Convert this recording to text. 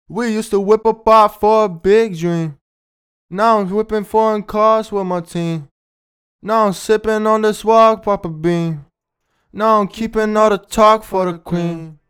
We used to whip apart for a big dream. Now I'm whipping foreign cars with my team. Now I'm sipping on this walk, Papa Bean. Now I'm keeping all the talk for the queen.